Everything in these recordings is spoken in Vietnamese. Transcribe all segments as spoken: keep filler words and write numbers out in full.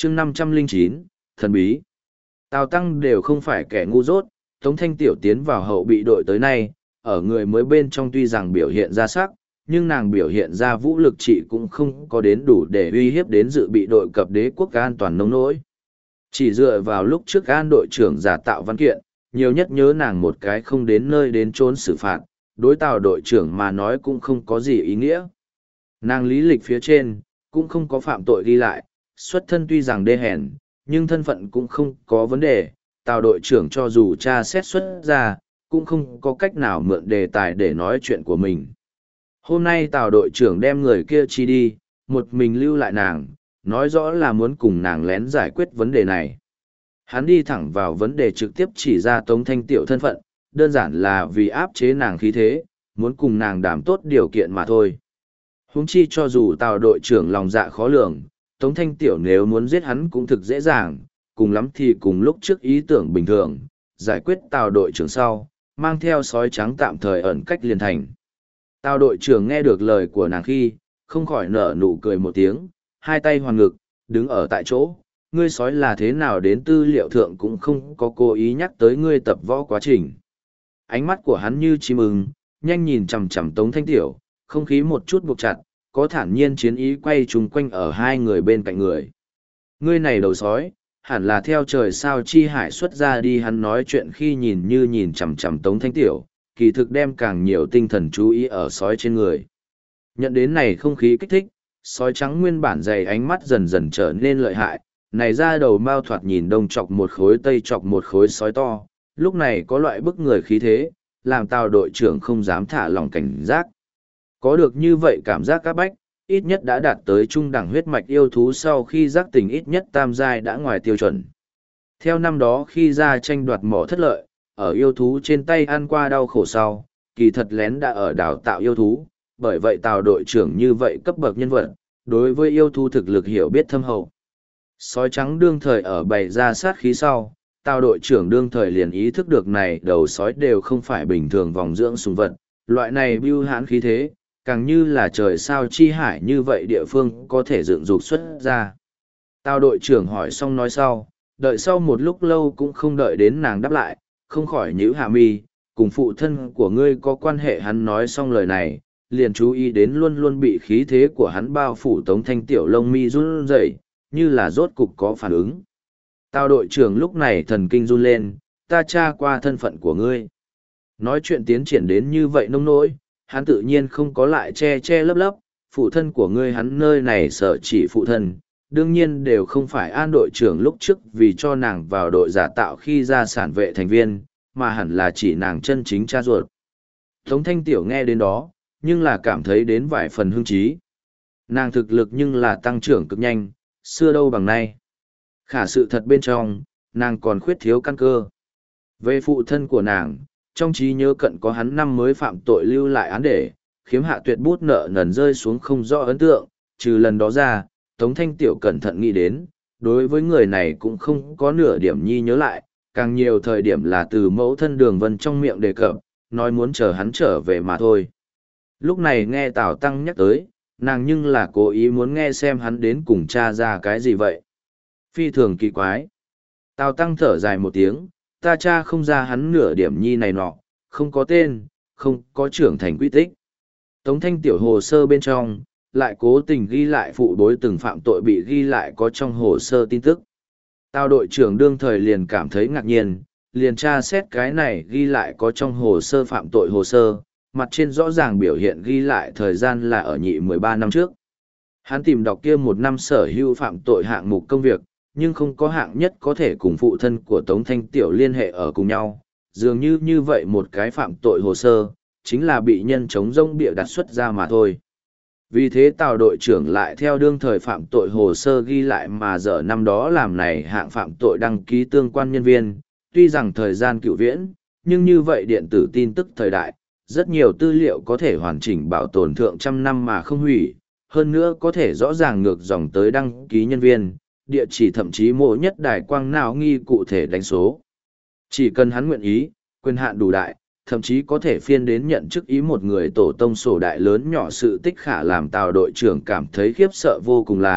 chương năm trăm lẻ chín, thần bí. Tào Tăng đều không phải kẻ ngu dốt, Tống Thanh Tiểu tiến vào hậu bị đội tới nay, ở người mới bên trong tuy rằng biểu hiện ra sắc, nhưng nàng biểu hiện ra vũ lực trị cũng không có đến đủ để uy hiếp đến dự bị đội cập đế quốc an toàn nông nỗi. Chỉ dựa vào lúc trước an đội trưởng giả tạo văn kiện, nhiều nhất nhớ nàng một cái không đến nơi đến trốn xử phạt, đối Tào đội trưởng mà nói cũng không có gì ý nghĩa. Nàng lý lịch phía trên, cũng không có phạm tội ghi lại, xuất thân tuy rằng đê hèn, nhưng thân phận cũng không có vấn đề. Tào đội trưởng cho dù tra xét xuất ra, cũng không có cách nào mượn đề tài để nói chuyện của mình. Hôm nay Tào đội trưởng đem người kia chi đi, một mình lưu lại nàng, nói rõ là muốn cùng nàng lén giải quyết vấn đề này. Hắn đi thẳng vào vấn đề trực tiếp chỉ ra Tống Thanh Tiểu thân phận, đơn giản là vì áp chế nàng khí thế, muốn cùng nàng đảm tốt điều kiện mà thôi. Huống chi cho dù Tào đội trưởng lòng dạ khó lường, Tống Thanh Tiểu nếu muốn giết hắn cũng thực dễ dàng, cùng lắm thì cùng lúc trước ý tưởng bình thường, giải quyết Tào đội trưởng sau, mang theo sói trắng tạm thời ẩn cách liền thành. Tào đội trưởng nghe được lời của nàng khi, không khỏi nở nụ cười một tiếng, hai tay hoàn ngực, đứng ở tại chỗ, ngươi sói là thế nào đến tư liệu thượng cũng không có cố ý nhắc tới ngươi tập võ quá trình. Ánh mắt của hắn như chim ưng, nhanh nhìn chằm chằm Tống Thanh Tiểu, không khí một chút buộc chặt, có thản nhiên chiến ý quay trùng quanh ở hai người bên cạnh người. Ngươi này đầu sói, hẳn là theo trời sao chi hải xuất ra đi. Hắn nói chuyện khi nhìn như nhìn chằm chằm Tống Thanh Tiểu, kỳ thực đem càng nhiều tinh thần chú ý ở sói trên người. Nhận đến này không khí kích thích, sói trắng nguyên bản dày ánh mắt dần dần trở nên lợi hại, này ra đầu mao thoạt nhìn đông chọc một khối tây chọc một khối sói to, lúc này có loại bức người khí thế, làm Tào đội trưởng không dám thả lòng cảnh giác. Có được như vậy cảm giác các bách, ít nhất đã đạt tới trung đẳng huyết mạch yêu thú sau khi giác tình ít nhất tam giai đã ngoài tiêu chuẩn. Theo năm đó khi ra tranh đoạt mỏ thất lợi, ở yêu thú trên tay ăn qua đau khổ sau, kỳ thật lén đã ở đào tạo yêu thú, bởi vậy Tào đội trưởng như vậy cấp bậc nhân vật, đối với yêu thú thực lực hiểu biết thâm hậu. Sói trắng đương thời ở bày ra sát khí sau, Tào đội trưởng đương thời liền ý thức được này đầu sói đều không phải bình thường vòng dưỡng sùng vật, loại này bưu hãn khí thế, càng như là trời sao chi hải như vậy địa phương có thể dựng dục xuất ra. Tào đội trưởng hỏi xong nói sau, đợi sau một lúc lâu cũng không đợi đến nàng đáp lại, không khỏi nhíu hạ mi, cùng phụ thân của ngươi có quan hệ. Hắn nói xong lời này, liền chú ý đến luôn luôn bị khí thế của hắn bao phủ Tống Thanh Tiểu lông mi run rẩy, như là rốt cục có phản ứng. Tào đội trưởng lúc này thần kinh run lên, ta tra qua thân phận của ngươi. Nói chuyện tiến triển đến như vậy nông nỗi, hắn tự nhiên không có lại che che lấp lấp, phụ thân của ngươi hắn nơi này sợ chỉ phụ thân, đương nhiên đều không phải An đội trưởng lúc trước vì cho nàng vào đội giả tạo khi ra sản vệ thành viên, mà hẳn là chỉ nàng chân chính cha ruột. Tống Thanh Tiểu nghe đến đó, nhưng là cảm thấy đến vài phần hưng trí. Nàng thực lực nhưng là tăng trưởng cực nhanh, xưa đâu bằng nay. Khả sự thật bên trong, nàng còn khuyết thiếu căn cơ. Về phụ thân của nàng, trong trí nhớ cận có hắn năm mới phạm tội lưu lại án để, khiếm hạ tuyệt bút nợ nần rơi xuống không rõ ấn tượng, trừ lần đó ra, Tống Thanh Tiểu cẩn thận nghĩ đến, đối với người này cũng không có nửa điểm nhi nhớ lại, càng nhiều thời điểm là từ mẫu thân Đường Vân trong miệng đề cập, nói muốn chờ hắn trở về mà thôi. Lúc này nghe Tào Tăng nhắc tới, nàng nhưng là cố ý muốn nghe xem hắn đến cùng cha ra cái gì vậy. Phi thường kỳ quái. Tào Tăng thở dài một tiếng, ta cha không ra hắn nửa điểm nhi này nọ, không có tên, không có trưởng thành quy tích. Tống Thanh Tiểu hồ sơ bên trong, lại cố tình ghi lại phụ đối từng phạm tội bị ghi lại có trong hồ sơ tin tức. Tào đội trưởng đương thời liền cảm thấy ngạc nhiên, liền tra xét cái này ghi lại có trong hồ sơ phạm tội hồ sơ, mặt trên rõ ràng biểu hiện ghi lại thời gian là ở nhị mười ba năm trước. Hắn tìm đọc kia một năm sở hữu phạm tội hạng mục công việc, nhưng không có hạng nhất có thể cùng phụ thân của Tống Thanh Tiểu liên hệ ở cùng nhau. Dường như như vậy một cái phạm tội hồ sơ, chính là bị nhân chống rông bịa đặt xuất ra mà thôi. Vì thế Tào đội trưởng lại theo đương thời phạm tội hồ sơ ghi lại mà giờ năm đó làm này hạng phạm tội đăng ký tương quan nhân viên, tuy rằng thời gian cựu viễn, nhưng như vậy điện tử tin tức thời đại, rất nhiều tư liệu có thể hoàn chỉnh bảo tồn thượng trăm năm mà không hủy, hơn nữa có thể rõ ràng ngược dòng tới đăng ký nhân viên, địa chỉ thậm chí mỗi nhất đài quang nào nghi cụ thể đánh số. Chỉ cần hắn nguyện ý, quyền hạn đủ đại, thậm chí có thể phiên đến nhận chức ý một người tổ tông sổ đại lớn nhỏ sự tích khả làm Tào đội trưởng cảm thấy khiếp sợ vô cùng là,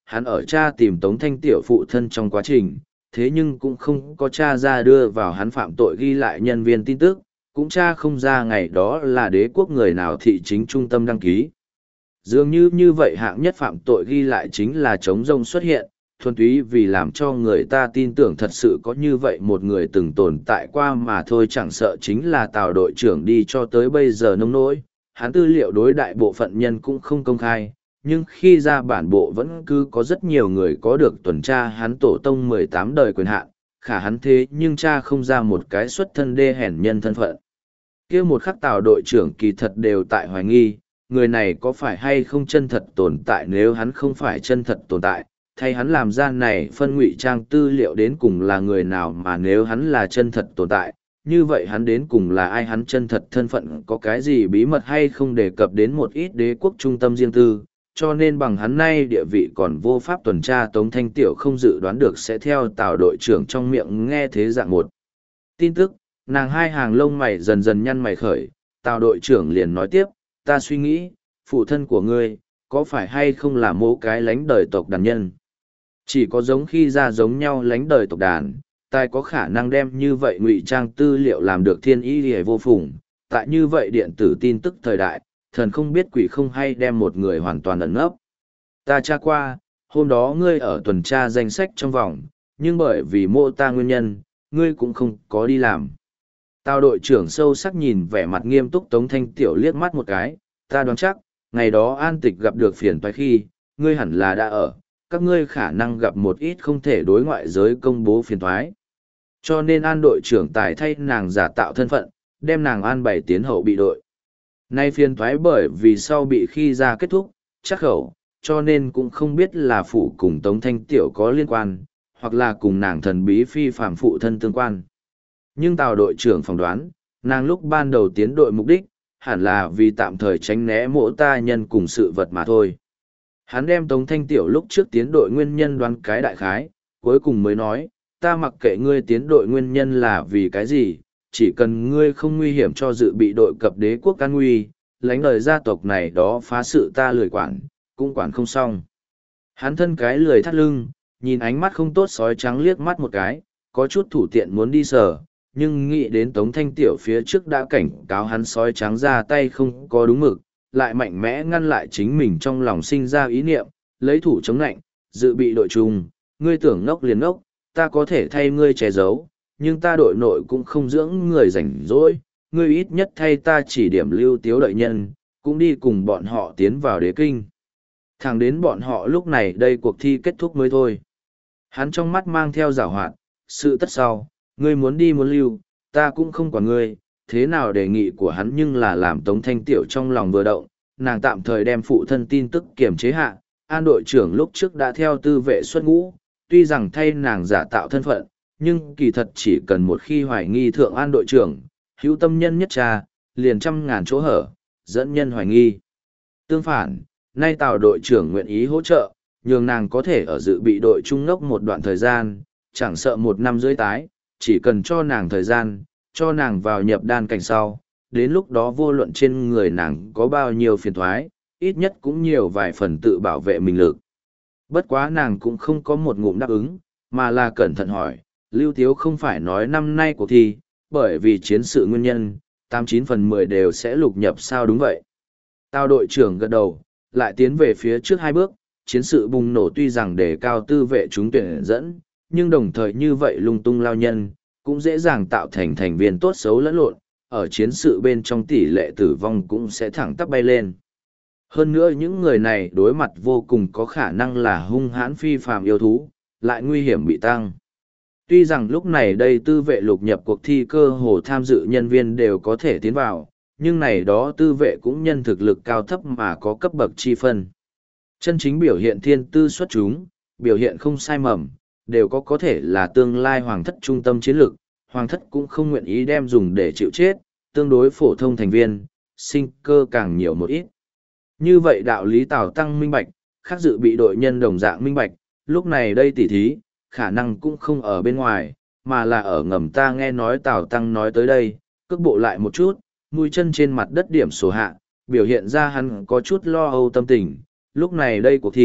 hắn ở tra tìm Tống Thanh Tiểu phụ thân trong quá trình, thế nhưng cũng không có tra ra đưa vào hắn phạm tội ghi lại nhân viên tin tức, cũng tra không ra ngày đó là đế quốc người nào thị chính trung tâm đăng ký. Dường như như vậy hạng nhất phạm tội ghi lại chính là trống rông xuất hiện, thuần túy vì làm cho người ta tin tưởng thật sự có như vậy một người từng tồn tại qua mà thôi, chẳng sợ chính là Tào đội trưởng đi cho tới bây giờ nông nỗi. Hắn tư liệu đối đại bộ phận nhân cũng không công khai, nhưng khi ra bản bộ vẫn cứ có rất nhiều người có được tuần tra hắn tổ tông mười tám đời quyền hạn, khả hắn thế nhưng cha không ra một cái xuất thân đê hèn nhân thân phận. Kia một khắc Tào đội trưởng kỳ thật đều tại hoài nghi, người này có phải hay không chân thật tồn tại, nếu hắn không phải chân thật tồn tại, thay hắn làm ra này phân ngụy trang tư liệu đến cùng là người nào, mà nếu hắn là chân thật tồn tại, như vậy hắn đến cùng là ai, hắn chân thật thân phận có cái gì bí mật hay không đề cập đến một ít đế quốc trung tâm riêng tư, cho nên bằng hắn nay địa vị còn vô pháp tuần tra. Tống Thanh Tiểu không dự đoán được sẽ theo Tào đội trưởng trong miệng nghe thế dạng một tin tức, nàng hai hàng lông mày dần dần nhăn mày khởi. Tào đội trưởng liền nói tiếp, ta suy nghĩ, phụ thân của ngươi, có phải hay không là mô cái lánh đời tộc đàn nhân? Chỉ có giống khi ra giống nhau lánh đời tộc đàn, tài có khả năng đem như vậy ngụy trang tư liệu làm được thiên ý hề vô phùng. Tại như vậy điện tử tin tức thời đại, thần không biết quỷ không hay đem một người hoàn toàn ẩn nấp. Ta tra qua, hôm đó ngươi ở tuần tra danh sách trong vòng, nhưng bởi vì mô ta nguyên nhân, ngươi cũng không có đi làm. Tào đội trưởng sâu sắc nhìn vẻ mặt nghiêm túc Tống Thanh Tiểu liếc mắt một cái, ta đoán chắc, ngày đó An Tịch gặp được phiền toái khi, ngươi hẳn là đã ở, các ngươi khả năng gặp một ít không thể đối ngoại giới công bố phiền toái. Cho nên An đội trưởng tài thay nàng giả tạo thân phận, đem nàng an bày tiến hậu bị đội. Nay phiền toái bởi vì sau bị khi ra kết thúc, chắc khẩu, cho nên cũng không biết là phụ cùng Tống Thanh Tiểu có liên quan, hoặc là cùng nàng thần bí phi phạm phụ thân tương quan. Nhưng Tào đội trưởng phỏng đoán, nàng lúc ban đầu tiến đội mục đích, hẳn là vì tạm thời tránh né mỗ ta nhân cùng sự vật mà thôi. Hắn đem Tống Thanh Tiểu lúc trước tiến đội nguyên nhân đoán cái đại khái, cuối cùng mới nói, ta mặc kệ ngươi tiến đội nguyên nhân là vì cái gì, chỉ cần ngươi không nguy hiểm cho dự bị đội cập đế quốc an nguy, lánh lời gia tộc này đó phá sự ta lười quản, cũng quản không xong. Hắn thân cái lười thắt lưng, nhìn ánh mắt không tốt sói trắng liếc mắt một cái, có chút thủ tiện muốn đi sờ, nhưng nghĩ đến Tống Thanh Tiểu phía trước đã cảnh cáo hắn sói trắng ra tay không có đúng mực, lại mạnh mẽ ngăn lại chính mình trong lòng sinh ra ý niệm, lấy thủ chống nạnh, dự bị đội chung, ngươi tưởng ngốc liền ngốc, ta có thể thay ngươi che giấu, nhưng ta đội nội cũng không dưỡng người rảnh rỗi, ngươi ít nhất thay ta chỉ điểm lưu tiếu đợi nhân, cũng đi cùng bọn họ tiến vào đế kinh. Thẳng đến bọn họ lúc này đây cuộc thi kết thúc mới thôi. Hắn trong mắt mang theo giảo hoạt, sự tất sau, ngươi muốn đi muốn lưu, ta cũng không quản ngươi, thế nào đề nghị của hắn nhưng là làm Tống Thanh Tiểu trong lòng vừa động, nàng tạm thời đem phụ thân tin tức kiềm chế hạ. An đội trưởng lúc trước đã theo tư vệ xuất ngũ, tuy rằng thay nàng giả tạo thân phận, nhưng kỳ thật chỉ cần một khi hoài nghi thượng An đội trưởng, hữu tâm nhân nhất tra, liền trăm ngàn chỗ hở, dẫn nhân hoài nghi. Tương phản, nay Tào đội trưởng nguyện ý hỗ trợ, nhường nàng có thể ở dự bị đội trung ngốc một đoạn thời gian, chẳng sợ một năm rưỡi tái, chỉ cần cho nàng thời gian, cho nàng vào nhập đan cảnh sau, đến lúc đó vô luận trên người nàng có bao nhiêu phiền thoái, ít nhất cũng nhiều vài phần tự bảo vệ mình lực. Bất quá nàng cũng không có một ngụm đáp ứng, mà là cẩn thận hỏi, Lưu Tiếu không phải nói năm nay cuộc thi, bởi vì chiến sự nguyên nhân, tám chín phần mười đều sẽ lục nhập sao đúng vậy. Tào đội trưởng gật đầu, lại tiến về phía trước hai bước, chiến sự bùng nổ tuy rằng đề cao tư vệ chúng tuyển dẫn, nhưng đồng thời như vậy lung tung lao nhân, cũng dễ dàng tạo thành thành viên tốt xấu lẫn lộn, ở chiến sự bên trong tỷ lệ tử vong cũng sẽ thẳng tắp bay lên. Hơn nữa những người này đối mặt vô cùng có khả năng là hung hãn phi phàm yêu thú, lại nguy hiểm bị tăng. Tuy rằng lúc này đây tư vệ lục nhập cuộc thi cơ hồ tham dự nhân viên đều có thể tiến vào, nhưng này đó tư vệ cũng nhân thực lực cao thấp mà có cấp bậc chi phân. Chân chính biểu hiện thiên tư xuất chúng, biểu hiện không sai mầm, đều có có thể là tương lai hoàng thất trung tâm chiến lược, hoàng thất cũng không nguyện ý đem dùng để chịu chết, tương đối phổ thông thành viên, sinh cơ càng nhiều một ít. Như vậy đạo lý Tào Tăng minh bạch, khác dự bị đội nhân đồng dạng minh bạch, lúc này đây tỉ thí, khả năng cũng không ở bên ngoài, mà là ở ngầm. Ta nghe nói Tào Tăng nói tới đây, cước bộ lại một chút, mũi chân trên mặt đất điểm số hạ, biểu hiện ra hắn có chút lo âu tâm tình, lúc này đây cuộc thi,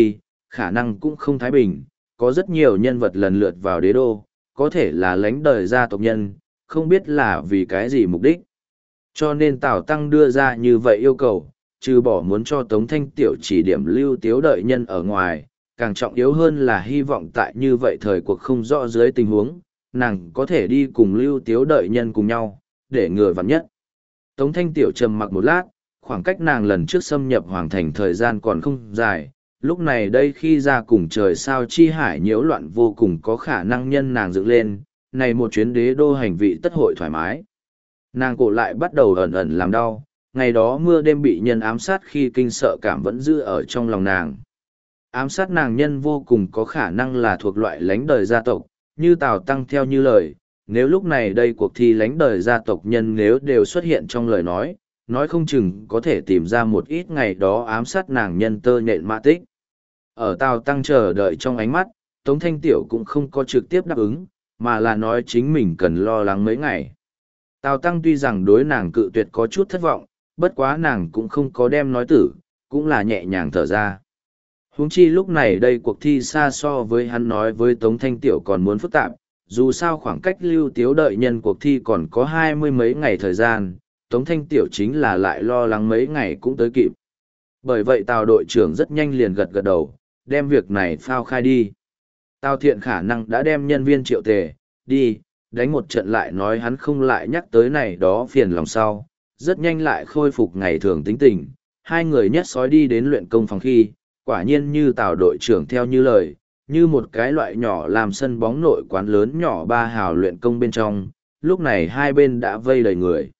khả năng cũng không thái bình, có rất nhiều nhân vật lần lượt vào đế đô, có thể là lãnh đời gia tộc nhân, không biết là vì cái gì mục đích. Cho nên Tào Tăng đưa ra như vậy yêu cầu, trừ bỏ muốn cho Tống Thanh Tiểu chỉ điểm lưu tiếu đợi nhân ở ngoài, càng trọng yếu hơn là hy vọng tại như vậy thời cuộc không rõ dưới tình huống, nàng có thể đi cùng lưu tiếu đợi nhân cùng nhau, để ngừa vặn nhất. Tống Thanh Tiểu trầm mặc một lát, khoảng cách nàng lần trước xâm nhập hoàng thành thời gian còn không dài, lúc này đây khi ra cùng trời sao chi hải nhiễu loạn vô cùng có khả năng nhân nàng dựng lên, này một chuyến đế đô hành vị tất hội thoải mái. Nàng cổ lại bắt đầu ẩn ẩn làm đau, ngày đó mưa đêm bị nhân ám sát khi kinh sợ cảm vẫn giữ ở trong lòng nàng. Ám sát nàng nhân vô cùng có khả năng là thuộc loại lánh đời gia tộc, như Tào Tăng theo như lời, nếu lúc này đây cuộc thi lánh đời gia tộc nhân nếu đều xuất hiện trong lời nói, nói không chừng có thể tìm ra một ít ngày đó ám sát nàng nhân tơ nhện mã tích. Ở Tào Tăng chờ đợi trong ánh mắt, Tống Thanh Tiểu cũng không có trực tiếp đáp ứng, mà là nói chính mình cần lo lắng mấy ngày. Tào Tăng tuy rằng đối nàng cự tuyệt có chút thất vọng, bất quá nàng cũng không có đem nói tử, cũng là nhẹ nhàng thở ra. Huống chi lúc này đây cuộc thi xa so với hắn nói với Tống Thanh Tiểu còn muốn phức tạp, dù sao khoảng cách lưu tiếu đợi nhân cuộc thi còn có hai mươi mấy ngày thời gian, Tống Thanh Tiểu chính là lại lo lắng mấy ngày cũng tới kịp. Bởi vậy Tào đội trưởng rất nhanh liền gật gật đầu, đem việc này phao khai đi. Tào Thiện khả năng đã đem nhân viên triệu tề, đi, đánh một trận lại nói hắn không lại nhắc tới này đó phiền lòng sau, rất nhanh lại khôi phục ngày thường tính tình. Hai người nhất sói đi đến luyện công phòng khi, quả nhiên như Tào đội trưởng theo như lời, như một cái loại nhỏ làm sân bóng nội quán lớn nhỏ ba hào luyện công bên trong, lúc này hai bên đã vây đầy người.